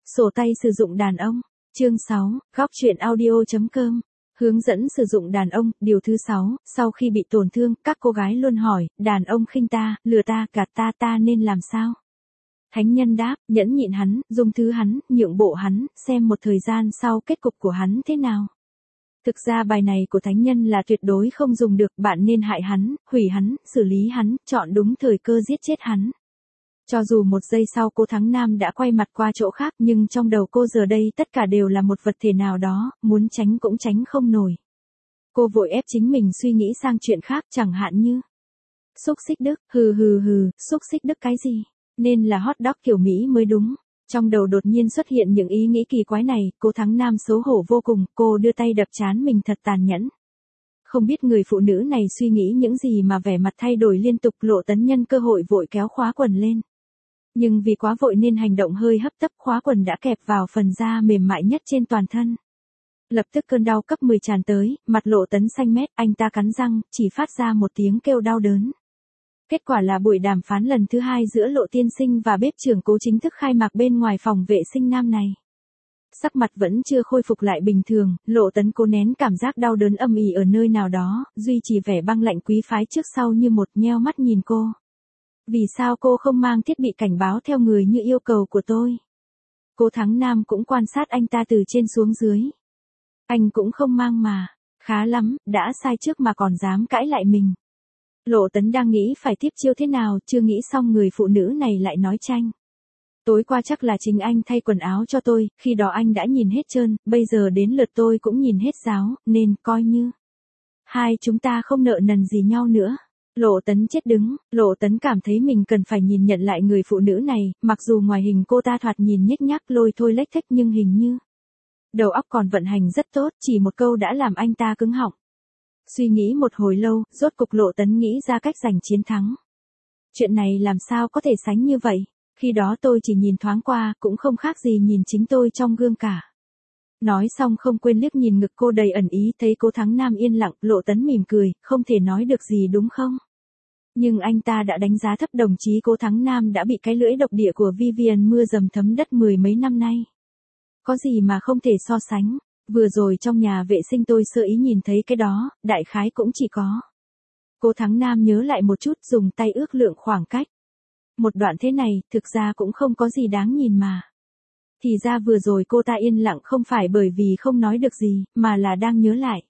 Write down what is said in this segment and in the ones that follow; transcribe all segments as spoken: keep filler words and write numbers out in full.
Sổ tay sử dụng đàn ông. Chương sáu, góc truyện audio.com. Hướng dẫn sử dụng đàn ông, điều thứ sáu, sau khi bị tổn thương, các cô gái luôn hỏi, đàn ông khinh ta, lừa ta, gạt ta, ta nên làm sao? Thánh nhân đáp, nhẫn nhịn hắn, dung thứ hắn, nhượng bộ hắn, xem một thời gian sau kết cục của hắn thế nào. Thực ra bài này của thánh nhân là tuyệt đối không dùng được, bạn nên hại hắn, hủy hắn, xử lý hắn, chọn đúng thời cơ giết chết hắn. Cho dù một giây sau cô Thắng Nam đã quay mặt qua chỗ khác nhưng trong đầu cô giờ đây tất cả đều là một vật thể nào đó, muốn tránh cũng tránh không nổi. Cô vội ép chính mình suy nghĩ sang chuyện khác, chẳng hạn như xúc xích Đức, hừ hừ hừ, xúc xích Đức cái gì? Nên là hot dog kiểu Mỹ mới đúng. Trong đầu đột nhiên xuất hiện những ý nghĩ kỳ quái này, cô Thắng Nam xấu hổ vô cùng, cô đưa tay đập trán mình thật tàn nhẫn. Không biết người phụ nữ này suy nghĩ những gì mà vẻ mặt thay đổi liên tục, Lộ Tấn nhân cơ hội vội kéo khóa quần lên. Nhưng vì quá vội nên hành động hơi hấp tấp, khóa quần đã kẹp vào phần da mềm mại nhất trên toàn thân. Lập tức cơn đau cấp mười tràn tới, mặt Lộ Tấn xanh mét, anh ta cắn răng, chỉ phát ra một tiếng kêu đau đớn. Kết quả là buổi đàm phán lần thứ hai giữa Lộ tiên sinh và bếp trưởng Cố chính thức khai mạc bên ngoài phòng vệ sinh nam này. Sắc mặt vẫn chưa khôi phục lại bình thường, Lộ Tấn cố nén cảm giác đau đớn âm ỉ ở nơi nào đó, duy trì vẻ băng lạnh quý phái trước sau như một, nheo mắt nhìn cô. Vì sao cô không mang thiết bị cảnh báo theo người như yêu cầu của tôi? Cô Thắng Nam cũng quan sát anh ta từ trên xuống dưới. Anh cũng không mang mà. Khá lắm, đã sai trước mà còn dám cãi lại mình. Lộ Tấn đang nghĩ phải tiếp chiêu thế nào, chưa nghĩ xong người phụ nữ này lại nói tranh. Tối qua chắc là chính anh thay quần áo cho tôi, khi đó anh đã nhìn hết trơn, bây giờ đến lượt tôi cũng nhìn hết ráo, nên coi như hai chúng ta không nợ nần gì nhau nữa. Lộ Tấn chết đứng, Lộ Tấn cảm thấy mình cần phải nhìn nhận lại người phụ nữ này, mặc dù ngoài hình cô ta thoạt nhìn nhếch nhác lôi thôi lếch thếch nhưng hình như đầu óc còn vận hành rất tốt, chỉ một câu đã làm anh ta cứng họng. Suy nghĩ một hồi lâu, rốt cục Lộ Tấn nghĩ ra cách giành chiến thắng. Chuyện này làm sao có thể sánh như vậy, khi đó tôi chỉ nhìn thoáng qua, cũng không khác gì nhìn chính tôi trong gương cả. Nói xong không quên liếc nhìn ngực cô đầy ẩn ý, thấy cô Thắng Nam yên lặng, Lộ Tấn mỉm cười, không thể nói được gì đúng không? Nhưng anh ta đã đánh giá thấp đồng chí cô Thắng Nam đã bị cái lưỡi độc địa của Vivian mưa dầm thấm đất mười mấy năm nay. Có gì mà không thể so sánh, vừa rồi trong nhà vệ sinh tôi sơ ý nhìn thấy cái đó, đại khái cũng chỉ có. Cô Thắng Nam nhớ lại một chút, dùng tay ước lượng khoảng cách. Một đoạn thế này, thực ra cũng không có gì đáng nhìn mà. Thì ra vừa rồi cô ta yên lặng không phải bởi vì không nói được gì, mà là đang nhớ lại.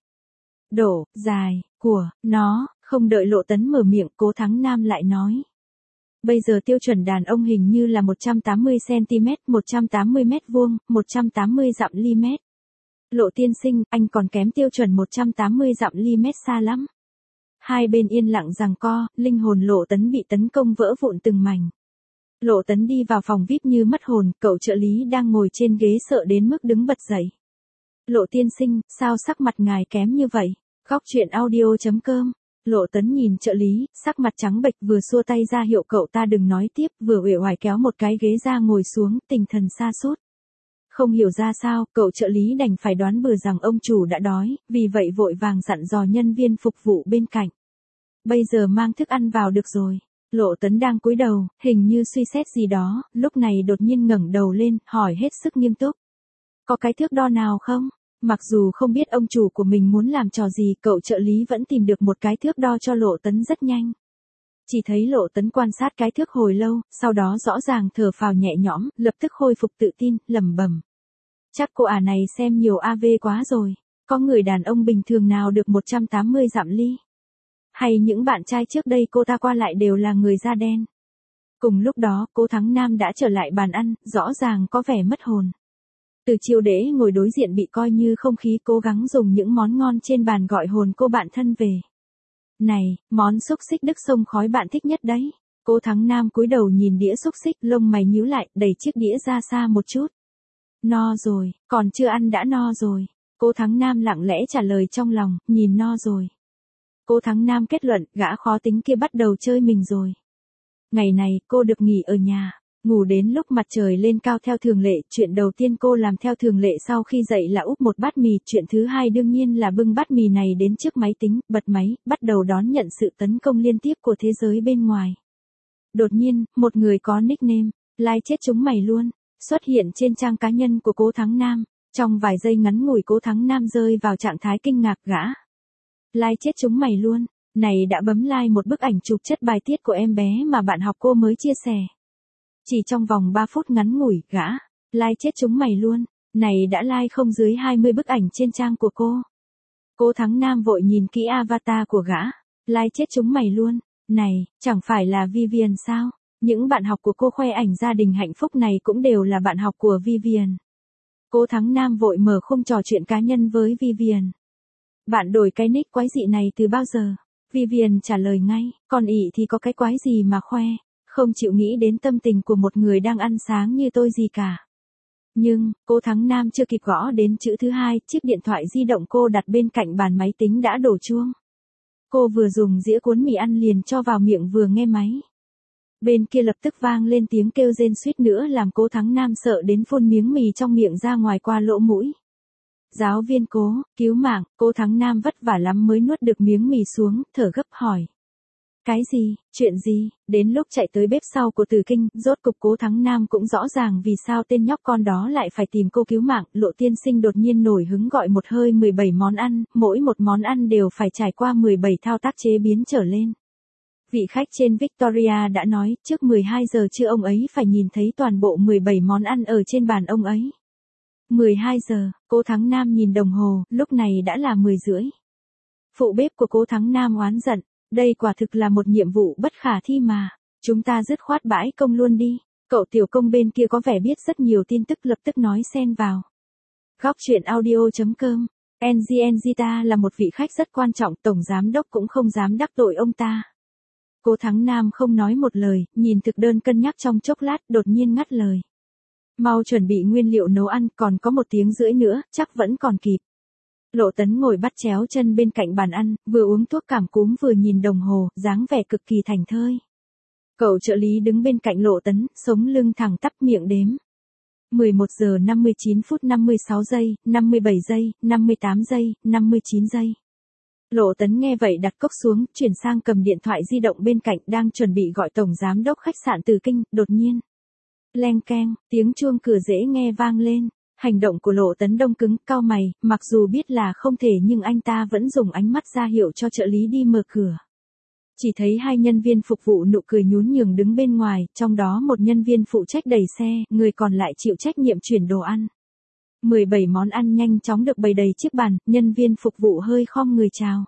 Độ, dài, của, nó, không đợi Lộ Tấn mở miệng, Cố Thắng Nam lại nói. Bây giờ tiêu chuẩn đàn ông hình như là một trăm tám mươi xăng-ti-mét, một trăm tám mươi mét vuông, một trăm tám mươi dặm ly mét. Lộ tiên sinh, anh còn kém tiêu chuẩn một trăm tám mươi dặm ly mét xa lắm. Hai bên yên lặng giằng co, linh hồn Lộ Tấn bị tấn công vỡ vụn từng mảnh. Lộ Tấn đi vào phòng vi ai pi như mất hồn, cậu trợ lý đang ngồi trên ghế sợ đến mức đứng bật dậy. Lộ tiên sinh, sao sắc mặt ngài kém như vậy? Góc truyện audio.com. Lộ Tấn nhìn trợ lý, sắc mặt trắng bệch, vừa xua tay ra hiệu cậu ta đừng nói tiếp, vừa uể oải kéo một cái ghế ra ngồi xuống, tinh thần sa sút. Không hiểu ra sao, cậu trợ lý đành phải đoán bừa rằng ông chủ đã đói, vì vậy vội vàng dặn dò nhân viên phục vụ bên cạnh. Bây giờ mang thức ăn vào được rồi. Lộ Tấn đang cúi đầu, hình như suy xét gì đó, lúc này đột nhiên ngẩng đầu lên, hỏi hết sức nghiêm túc. Có cái thước đo nào không? Mặc dù không biết ông chủ của mình muốn làm trò gì, cậu trợ lý vẫn tìm được một cái thước đo cho Lộ Tấn rất nhanh. Chỉ thấy Lộ Tấn quan sát cái thước hồi lâu, sau đó rõ ràng thở phào nhẹ nhõm, lập tức khôi phục tự tin, lẩm bẩm. Chắc cô ả này xem nhiều a vê quá rồi, có người đàn ông bình thường nào được một trăm tám mươi dặm ly? Hay những bạn trai trước đây cô ta qua lại đều là người da đen? Cùng lúc đó, cô Thắng Nam đã trở lại bàn ăn, rõ ràng có vẻ mất hồn. Từ chiêu đễ ngồi đối diện bị coi như không khí, cố gắng dùng những món ngon trên bàn gọi hồn cô bạn thân về. Này, món xúc xích Đức sông khói bạn thích nhất đấy. Cô Thắng Nam cúi đầu nhìn đĩa xúc xích, lông mày nhíu lại, đẩy chiếc đĩa ra xa một chút. No rồi, còn chưa ăn đã no rồi. Cô Thắng Nam lặng lẽ trả lời trong lòng, nhìn no rồi. Cô Thắng Nam kết luận, gã khó tính kia bắt đầu chơi mình rồi. Ngày này, cô được nghỉ ở nhà, ngủ đến lúc mặt trời lên cao theo thường lệ. Chuyện đầu tiên cô làm theo thường lệ sau khi dậy là úp một bát mì. Chuyện thứ hai đương nhiên là bưng bát mì này đến trước máy tính, bật máy, bắt đầu đón nhận sự tấn công liên tiếp của thế giới bên ngoài. Đột nhiên, một người có nickname, like chết chúng mày luôn, xuất hiện trên trang cá nhân của Cố Thắng Nam. Trong vài giây ngắn ngủi Cố Thắng Nam rơi vào trạng thái kinh ngạc gã. Like chết chúng mày luôn, này đã bấm like một bức ảnh chụp chất bài tiết của em bé mà bạn học cô mới chia sẻ. Chỉ trong vòng ba phút ngắn ngủi, gã, like chết chúng mày luôn, này đã like không dưới hai mươi bức ảnh trên trang của cô. Cố Thắng Nam vội nhìn kỹ avatar của gã, like chết chúng mày luôn, này, chẳng phải là Vivian sao? Những bạn học của cô khoe ảnh gia đình hạnh phúc này cũng đều là bạn học của Vivian. Cố Thắng Nam vội mở khung trò chuyện cá nhân với Vivian. Bạn đổi cái nick quái dị này từ bao giờ? Vivian trả lời ngay, còn ị thì có cái quái gì mà khoe, không chịu nghĩ đến tâm tình của một người đang ăn sáng như tôi gì cả. Nhưng, Cố Thắng Nam chưa kịp gõ đến chữ thứ hai, chiếc điện thoại di động cô đặt bên cạnh bàn máy tính đã đổ chuông. Cô vừa dùng dĩa cuốn mì ăn liền cho vào miệng vừa nghe máy. Bên kia lập tức vang lên tiếng kêu rên suýt nữa làm Cố Thắng Nam sợ đến phun miếng mì trong miệng ra ngoài qua lỗ mũi. Giáo viên Cố, cứu mạng, Cố Thắng Nam vất vả lắm mới nuốt được miếng mì xuống, thở gấp hỏi. Cái gì, chuyện gì, đến lúc chạy tới bếp sau của Từ Kinh, rốt cục Cố Thắng Nam cũng rõ ràng vì sao tên nhóc con đó lại phải tìm cô cứu mạng. Lộ tiên sinh đột nhiên nổi hứng gọi một hơi mười bảy món ăn, mỗi một món ăn đều phải trải qua mười bảy thao tác chế biến trở lên. Vị khách trên Victoria đã nói, trước mười hai giờ trưa ông ấy phải nhìn thấy toàn bộ mười bảy món ăn ở trên bàn ông ấy. mười hai giờ, Cố Thắng Nam nhìn đồng hồ, lúc này đã là mười rưỡi. Phụ bếp của Cố Thắng Nam oán giận, đây quả thực là một nhiệm vụ bất khả thi mà, chúng ta dứt khoát bãi công luôn đi. Cậu tiểu công bên kia có vẻ biết rất nhiều tin tức lập tức nói xen vào. Góc truyện audio chấm com, en giê en giê ta là một vị khách rất quan trọng, tổng giám đốc cũng không dám đắc tội ông ta. Cố Thắng Nam không nói một lời, nhìn thực đơn cân nhắc trong chốc lát, đột nhiên ngắt lời. Mau chuẩn bị nguyên liệu nấu ăn, còn có một tiếng rưỡi nữa, chắc vẫn còn kịp. Lộ Tấn ngồi bắt chéo chân bên cạnh bàn ăn, vừa uống thuốc cảm cúm vừa nhìn đồng hồ, dáng vẻ cực kỳ thảnh thơi. Cậu trợ lý đứng bên cạnh Lộ Tấn, sống lưng thẳng tắp miệng đếm. mười một giờ năm mươi chín phút năm mươi sáu giây, năm mươi bảy giây, năm mươi tám giây, năm mươi chín giây. Lộ Tấn nghe vậy đặt cốc xuống, chuyển sang cầm điện thoại di động bên cạnh đang chuẩn bị gọi tổng giám đốc khách sạn Từ Kinh, đột nhiên. Leng keng, tiếng chuông cửa dễ nghe vang lên. Hành động của Lộ Tấn đông cứng, cau mày, mặc dù biết là không thể nhưng anh ta vẫn dùng ánh mắt ra hiệu cho trợ lý đi mở cửa. Chỉ thấy hai nhân viên phục vụ nụ cười nhún nhường đứng bên ngoài, trong đó một nhân viên phụ trách đẩy xe, người còn lại chịu trách nhiệm chuyển đồ ăn. mười bảy món ăn nhanh chóng được bày đầy chiếc bàn, nhân viên phục vụ hơi khom người chào.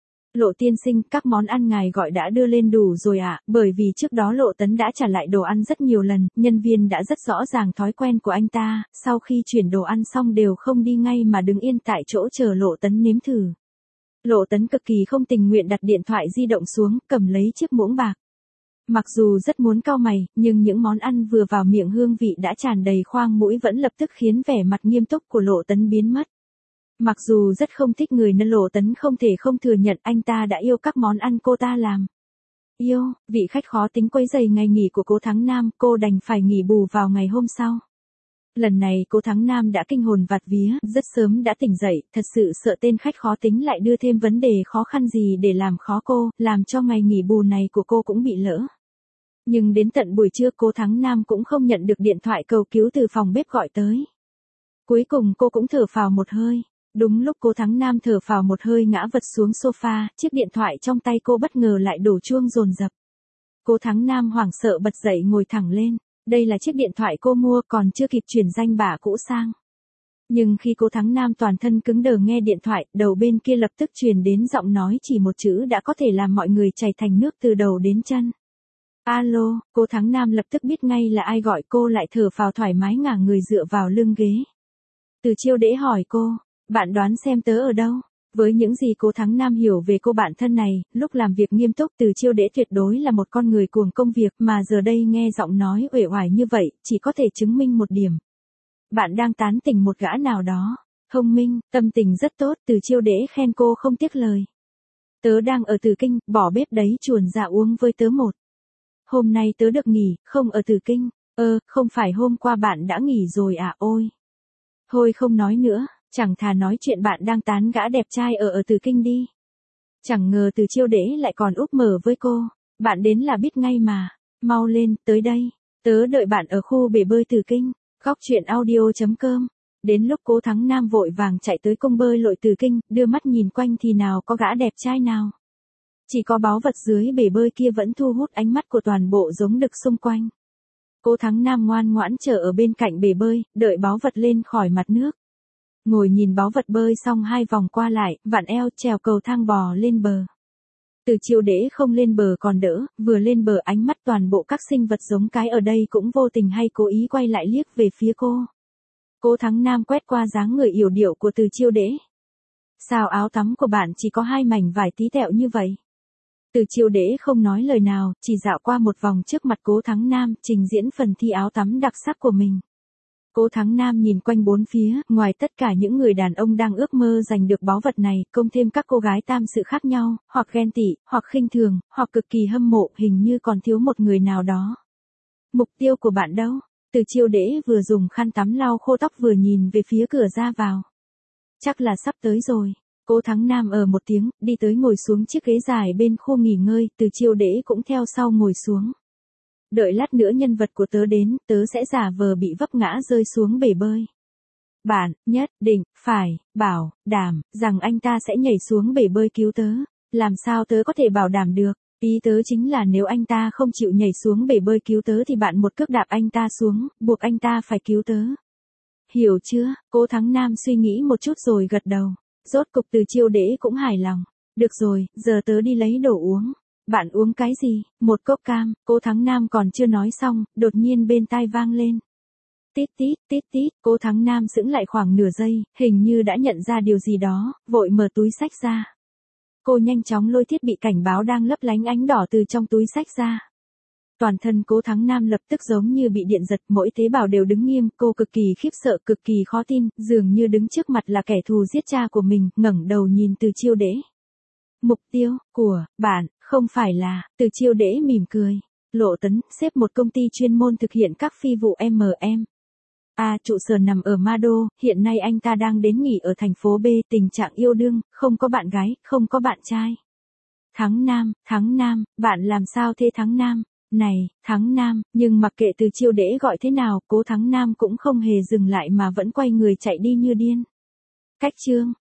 Lộ tiên sinh, các món ăn ngài gọi đã đưa lên đủ rồi ạ, à, bởi vì trước đó Lộ Tấn đã trả lại đồ ăn rất nhiều lần, nhân viên đã rất rõ ràng thói quen của anh ta, sau khi chuyển đồ ăn xong đều không đi ngay mà đứng yên tại chỗ chờ Lộ Tấn nếm thử. Lộ Tấn cực kỳ không tình nguyện đặt điện thoại di động xuống, cầm lấy chiếc muỗng bạc. Mặc dù rất muốn cau mày, nhưng những món ăn vừa vào miệng hương vị đã tràn đầy khoang mũi vẫn lập tức khiến vẻ mặt nghiêm túc của Lộ Tấn biến mất. Mặc dù rất không thích người nên Lộ Tấn không thể không thừa nhận anh ta đã yêu các món ăn cô ta làm. Yêu, vị khách khó tính quấy rầy ngày nghỉ của Cố Thắng Nam, cô đành phải nghỉ bù vào ngày hôm sau. Lần này Cố Thắng Nam đã kinh hồn vạt vía, rất sớm đã tỉnh dậy, thật sự sợ tên khách khó tính lại đưa thêm vấn đề khó khăn gì để làm khó cô, làm cho ngày nghỉ bù này của cô cũng bị lỡ. Nhưng đến tận buổi trưa Cố Thắng Nam cũng không nhận được điện thoại cầu cứu từ phòng bếp gọi tới. Cuối cùng cô cũng thở phào một hơi. Đúng lúc Cố Thắng Nam thở phào một hơi ngã vật xuống sofa, chiếc điện thoại trong tay cô bất ngờ lại đổ chuông dồn dập. Cố Thắng Nam hoảng sợ bật dậy ngồi thẳng lên, đây là chiếc điện thoại cô mua còn chưa kịp chuyển danh bạ cũ sang. Nhưng khi Cố Thắng Nam toàn thân cứng đờ nghe điện thoại, đầu bên kia lập tức truyền đến giọng nói chỉ một chữ đã có thể làm mọi người chảy thành nước từ đầu đến chân. Alo, Cố Thắng Nam lập tức biết ngay là ai gọi cô, lại thở phào thoải mái ngả người dựa vào lưng ghế. Từ Chiêu Đễ hỏi cô. Bạn đoán xem tớ ở đâu? Với những gì Cố Thắng Nam hiểu về cô bạn thân này, lúc làm việc nghiêm túc Từ Chiêu Đễ tuyệt đối là một con người cuồng công việc, mà giờ đây nghe giọng nói uể oải như vậy, chỉ có thể chứng minh một điểm. Bạn đang tán tỉnh một gã nào đó. Thông minh, tâm tình rất tốt, Từ Chiêu Đễ khen cô không tiếc lời. Tớ đang ở Từ Kinh, bỏ bếp đấy chuồn ra uống với tớ một. Hôm nay tớ được nghỉ, không ở Từ Kinh. Ơ, không phải hôm qua bạn đã nghỉ rồi à, ôi. Thôi không nói nữa. Chẳng thà nói chuyện bạn đang tán gã đẹp trai ở ở Từ Kinh đi. Chẳng ngờ Từ Chiêu Đễ lại còn úp mở với cô. Bạn đến là biết ngay mà. Mau lên, tới đây. Tớ đợi bạn ở khu bể bơi Từ Kinh. Góc chuyện audio.com. Đến lúc Cố Thắng Nam vội vàng chạy tới cung bơi lội Từ Kinh, đưa mắt nhìn quanh thì nào có gã đẹp trai nào. Chỉ có báu vật dưới bể bơi kia vẫn thu hút ánh mắt của toàn bộ giống đực xung quanh. Cố Thắng Nam ngoan ngoãn chờ ở bên cạnh bể bơi, đợi báu vật lên khỏi mặt nước. Ngồi nhìn báu vật bơi xong hai vòng qua lại, vặn eo trèo cầu thang bò lên bờ. Từ Chiêu Đễ không lên bờ còn đỡ, vừa lên bờ ánh mắt toàn bộ các sinh vật giống cái ở đây cũng vô tình hay cố ý quay lại liếc về phía cô. Cố Thắng Nam quét qua dáng người yểu điệu của Từ Chiêu Đễ. Sao áo tắm của bạn chỉ có hai mảnh vải tí tẹo như vậy? Từ Chiêu Đễ không nói lời nào, chỉ dạo qua một vòng trước mặt Cố Thắng Nam, trình diễn phần thi áo tắm đặc sắc của mình. Cố Thắng Nam nhìn quanh bốn phía, ngoài tất cả những người đàn ông đang ước mơ giành được báu vật này, công thêm các cô gái tam sự khác nhau, hoặc ghen tị, hoặc khinh thường, hoặc cực kỳ hâm mộ, hình như còn thiếu một người nào đó. Mục tiêu của bạn đâu? Từ Chiêu Đễ vừa dùng khăn tắm lau khô tóc vừa nhìn về phía cửa ra vào. Chắc là sắp tới rồi. Cố Thắng Nam ở một tiếng, đi tới ngồi xuống chiếc ghế dài bên khu nghỉ ngơi, Từ Chiêu Đễ cũng theo sau ngồi xuống. Đợi lát nữa nhân vật của tớ đến, tớ sẽ giả vờ bị vấp ngã rơi xuống bể bơi. Bạn, nhất định, phải, bảo, đảm, rằng anh ta sẽ nhảy xuống bể bơi cứu tớ. Làm sao tớ có thể bảo đảm được? Ý tớ chính là nếu anh ta không chịu nhảy xuống bể bơi cứu tớ thì bạn một cước đạp anh ta xuống, buộc anh ta phải cứu tớ. Hiểu chưa? Cố Thắng Nam suy nghĩ một chút rồi gật đầu. Rốt cục Từ Chiêu Đễ cũng hài lòng. Được rồi, giờ tớ đi lấy đồ uống. Bạn uống cái gì? Một cốc cam. Cố Thắng Nam còn chưa nói xong, đột nhiên bên tai vang lên. Tít tít, tít tít. Cố Thắng Nam sững lại khoảng nửa giây, hình như đã nhận ra điều gì đó, vội mở túi xách ra. Cô nhanh chóng lôi thiết bị cảnh báo đang lấp lánh ánh đỏ từ trong túi xách ra. Toàn thân Cố Thắng Nam lập tức giống như bị điện giật, mỗi tế bào đều đứng nghiêm, cô cực kỳ khiếp sợ, cực kỳ khó tin, dường như đứng trước mặt là kẻ thù giết cha của mình, ngẩng đầu nhìn Từ Chiêu Đễ. Mục tiêu của bạn không phải là? Từ Chiêu Đễ mỉm cười. Lộ Tấn, xếp một công ty chuyên môn thực hiện các phi vụ em em. A, trụ sở nằm ở Ma Đô, hiện nay anh ta đang đến nghỉ ở thành phố B, tình trạng yêu đương, không có bạn gái, không có bạn trai. Thắng Nam, Thắng Nam, bạn làm sao thế Thắng Nam? Này, Thắng Nam, nhưng mặc kệ Từ Chiêu Đễ gọi thế nào, Cố Thắng Nam cũng không hề dừng lại mà vẫn quay người chạy đi như điên. Cách chương